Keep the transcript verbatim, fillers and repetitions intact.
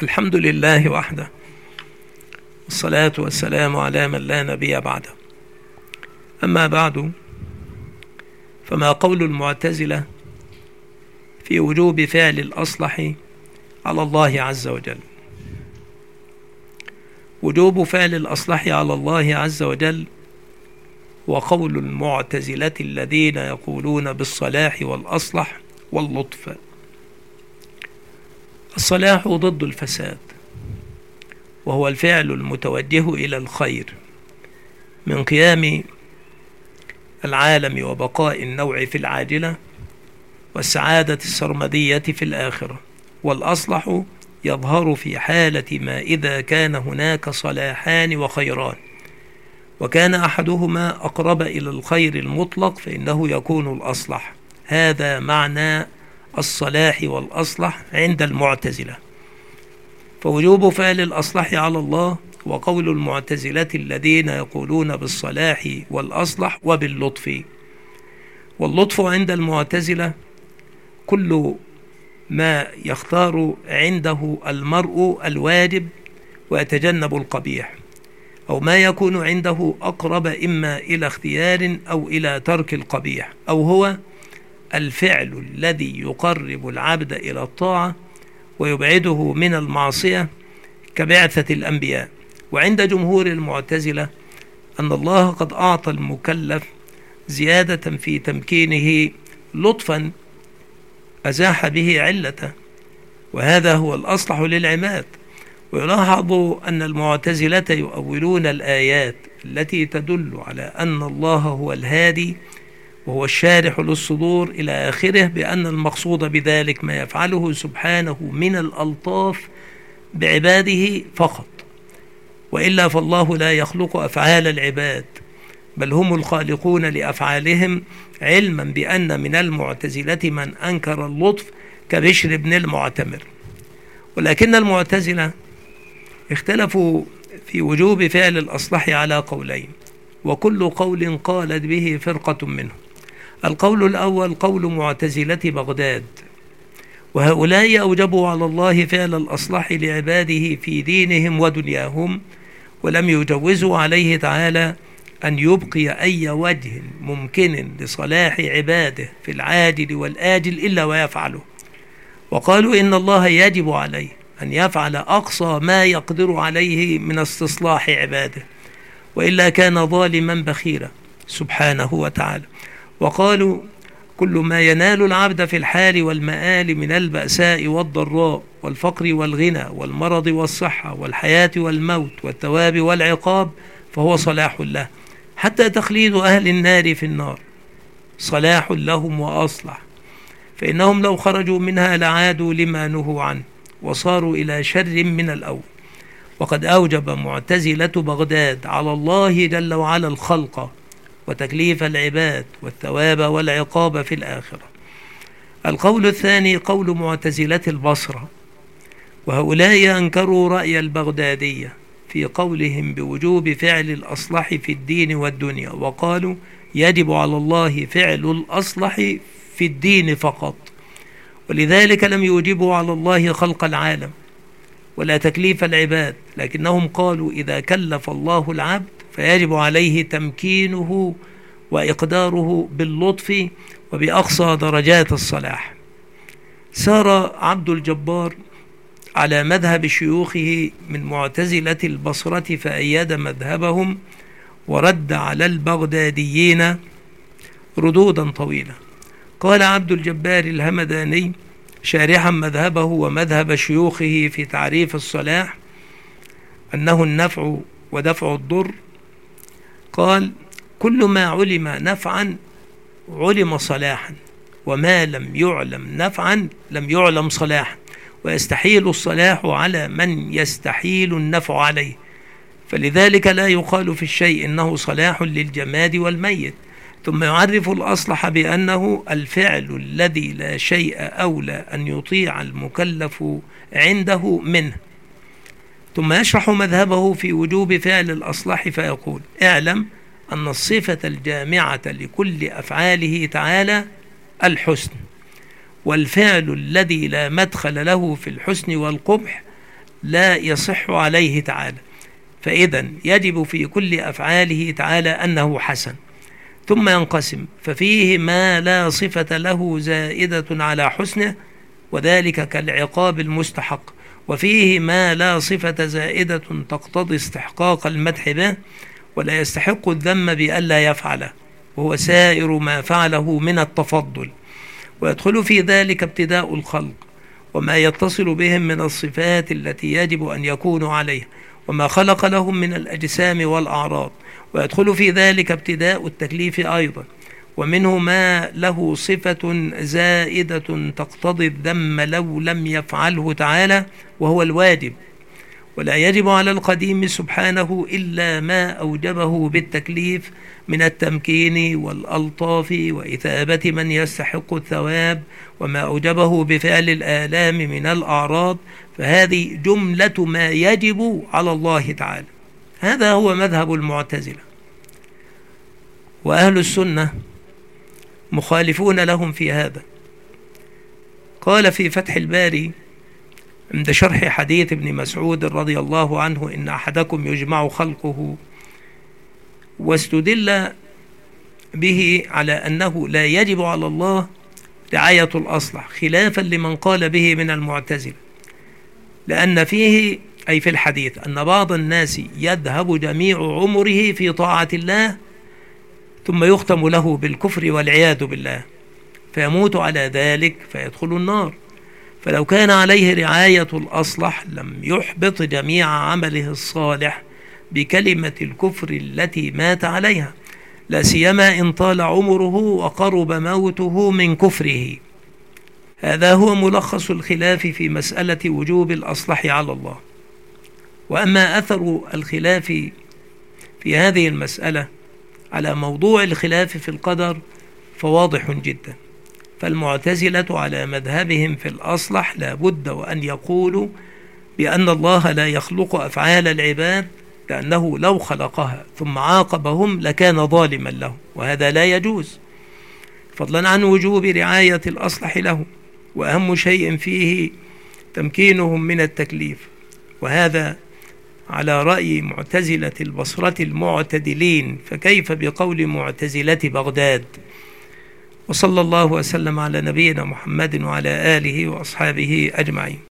الحمد لله وحده، والصلاة والسلام على من لا نبي بعده. أما بعد، فما قول المعتزلة في وجوب فعل الأصلح على الله عز وجل؟ وجوب فعل الأصلح على الله عز وجل وقول المعتزلة الذين يقولون بالصلاح والأصلح واللطف. الصلاح ضد الفساد، وهو الفعل المتوجه إلى الخير من قيام العالم وبقاء النوع في العاجلة والسعادة السرمدية في الآخرة. والأصلح يظهر في حالة ما إذا كان هناك صلاحان وخيران، وكان أحدهما أقرب إلى الخير المطلق فإنه يكون الأصلح. هذا معنى الصلاح والأصلح عند المعتزلة. فوجوب فعل الأصلح على الله وقول المعتزلة الذين يقولون بالصلاح والأصلح وباللطف. واللطف عند المعتزلة كل ما يختار عنده المرء الواجب ويتجنب القبيح، أو ما يكون عنده أقرب إما إلى اختيار أو إلى ترك القبيح، أو هو الفعل الذي يقرب العبد إلى الطاعة ويبعده من المعصية كبعثة الأنبياء. وعند جمهور المعتزلة أن الله قد أعطى المكلف زيادة في تمكينه لطفا أزاح به علته، وهذا هو الأصلح للعباد. ويلاحظ أن المعتزلة يؤولون الآيات التي تدل على أن الله هو الهادي وهو الشارح للصدور إلى آخره بأن المقصود بذلك ما يفعله سبحانه من الألطاف بعباده فقط، وإلا فالله لا يخلق أفعال العباد، بل هم الخالقون لأفعالهم، علما بأن من المعتزلة من أنكر اللطف كبشر بن المعتمر. ولكن المعتزلة اختلفوا في وجوب فعل الأصلح على قولين، وكل قول قالت به فرقة منهم. القول الأول قول معتزلة بغداد، وهؤلاء أوجبوا على الله فعل الأصلح لعباده في دينهم ودنياهم، ولم يجوزوا عليه تعالى أن يبقي أي وجه ممكن لصلاح عباده في العاجل والآجل إلا ويفعله. وقالوا إن الله يجب عليه أن يفعل أقصى ما يقدر عليه من استصلاح عباده، وإلا كان ظالما بخيلا سبحانه وتعالى. وقالوا كل ما ينال العبد في الحال والمآل من البأساء والضراء والفقر والغنى والمرض والصحة والحياة والموت والثواب والعقاب فهو صلاح له، حتى تخليد أهل النار في النار صلاح لهم وأصلح، فإنهم لو خرجوا منها لعادوا لما نهوا عنه وصاروا إلى شر من الأول. وقد أوجب معتزلة بغداد على الله جل وعلا الخلق وتكليف العباد والثواب والعقاب في الآخرة. القول الثاني قول معتزلة البصرة، وهؤلاء أنكروا رأي البغدادية في قولهم بوجوب فعل الأصلح في الدين والدنيا، وقالوا يجب على الله فعل الأصلح في الدين فقط، ولذلك لم يوجبوا على الله خلق العالم ولا تكليف العباد، لكنهم قالوا إذا كلف الله العبد فيجب عليه تمكينه وإقداره باللطف وبأقصى درجات الصلاح. سار عبد الجبار على مذهب شيوخه من معتزلة البصرة فأيد مذهبهم، ورد على البغداديين ردودا طويلة. قال عبد الجبار الهمداني شارحا مذهبه ومذهب شيوخه في تعريف الصلاح أنه النفع ودفع الضر، قال كل ما علم نفعا علم صلاحا، وما لم يعلم نفعا لم يعلم صلاحا، ويستحيل الصلاح على من يستحيل النفع عليه، فلذلك لا يقال في الشيء إنه صلاح للجماد والميت. ثم يعرف الأصلح بأنه الفعل الذي لا شيء أولى أن يطيع المكلف عنده منه. ثم يشرح مذهبه في وجوب فعل الأصلح فيقول اعلم أن الصفة الجامعة لكل أفعاله تعالى الحسن، والفعل الذي لا مدخل له في الحسن والقبح لا يصح عليه تعالى، فإذا يجب في كل أفعاله تعالى أنه حسن. ثم ينقسم، ففيه ما لا صفة له زائدة على حسنه وذلك كالعقاب المستحق، وفيه ما لا صفة زائدة تقتضي استحقاق المدح به ولا يستحق الذم بألا يفعله، وهو سائر ما فعله من التفضل. ويدخل في ذلك ابتداء الخلق وما يتصل بهم من الصفات التي يجب أن يكونوا عليها وما خلق لهم من الأجسام والأعراض. ويدخل في ذلك ابتداء التكليف أيضا، ومنه ما له صفة زائدة تقتضي الذم لو لم يفعله تعالى وهو الواجب. ولا يجب على القديم سبحانه إلا ما أوجبه بالتكليف من التمكين والألطاف وإثابة من يستحق الثواب، وما أوجبه بفعل الآلام من الأعراض، فهذه جملة ما يجب على الله تعالى. هذا هو مذهب المعتزلة، وأهل السنة مخالفون لهم في هذا. قال في فتح الباري عند شرح حديث ابن مسعود رضي الله عنه إن أحدكم يجمع خلقه، واستدل به على أنه لا يجب على الله رعاية الأصلح، خلافا لمن قال به من المعتزلة، لأن فيه أي في الحديث أن بعض الناس يذهب جميع عمره في طاعة الله ثم يختم له بالكفر والعياذ بالله فيموت على ذلك فيدخل النار. فلو كان عليه رعاية الأصلح لم يحبط جميع عمله الصالح بكلمة الكفر التي مات عليها، لا سيما إن طال عمره وقرب موته من كفره. هذا هو ملخص الخلاف في مسألة وجوب الأصلح على الله. وأما أثر الخلاف في هذه المسألة على موضوع الخلاف في القدر فواضح جدا. فالمعتزلة على مذهبهم في الأصلح لا بد وأن يقولوا بأن الله لا يخلق أفعال العباد، لأنه لو خلقها ثم عاقبهم لكان ظالما له، وهذا لا يجوز، فضلا عن وجوب رعاية الأصلح له. وأهم شيء فيه تمكينهم من التكليف، وهذا على رأي معتزلة البصرة المعتدلين، فكيف بقول معتزلة بغداد. وصلى الله وسلم على نبينا محمد وعلى آله وأصحابه أجمعين.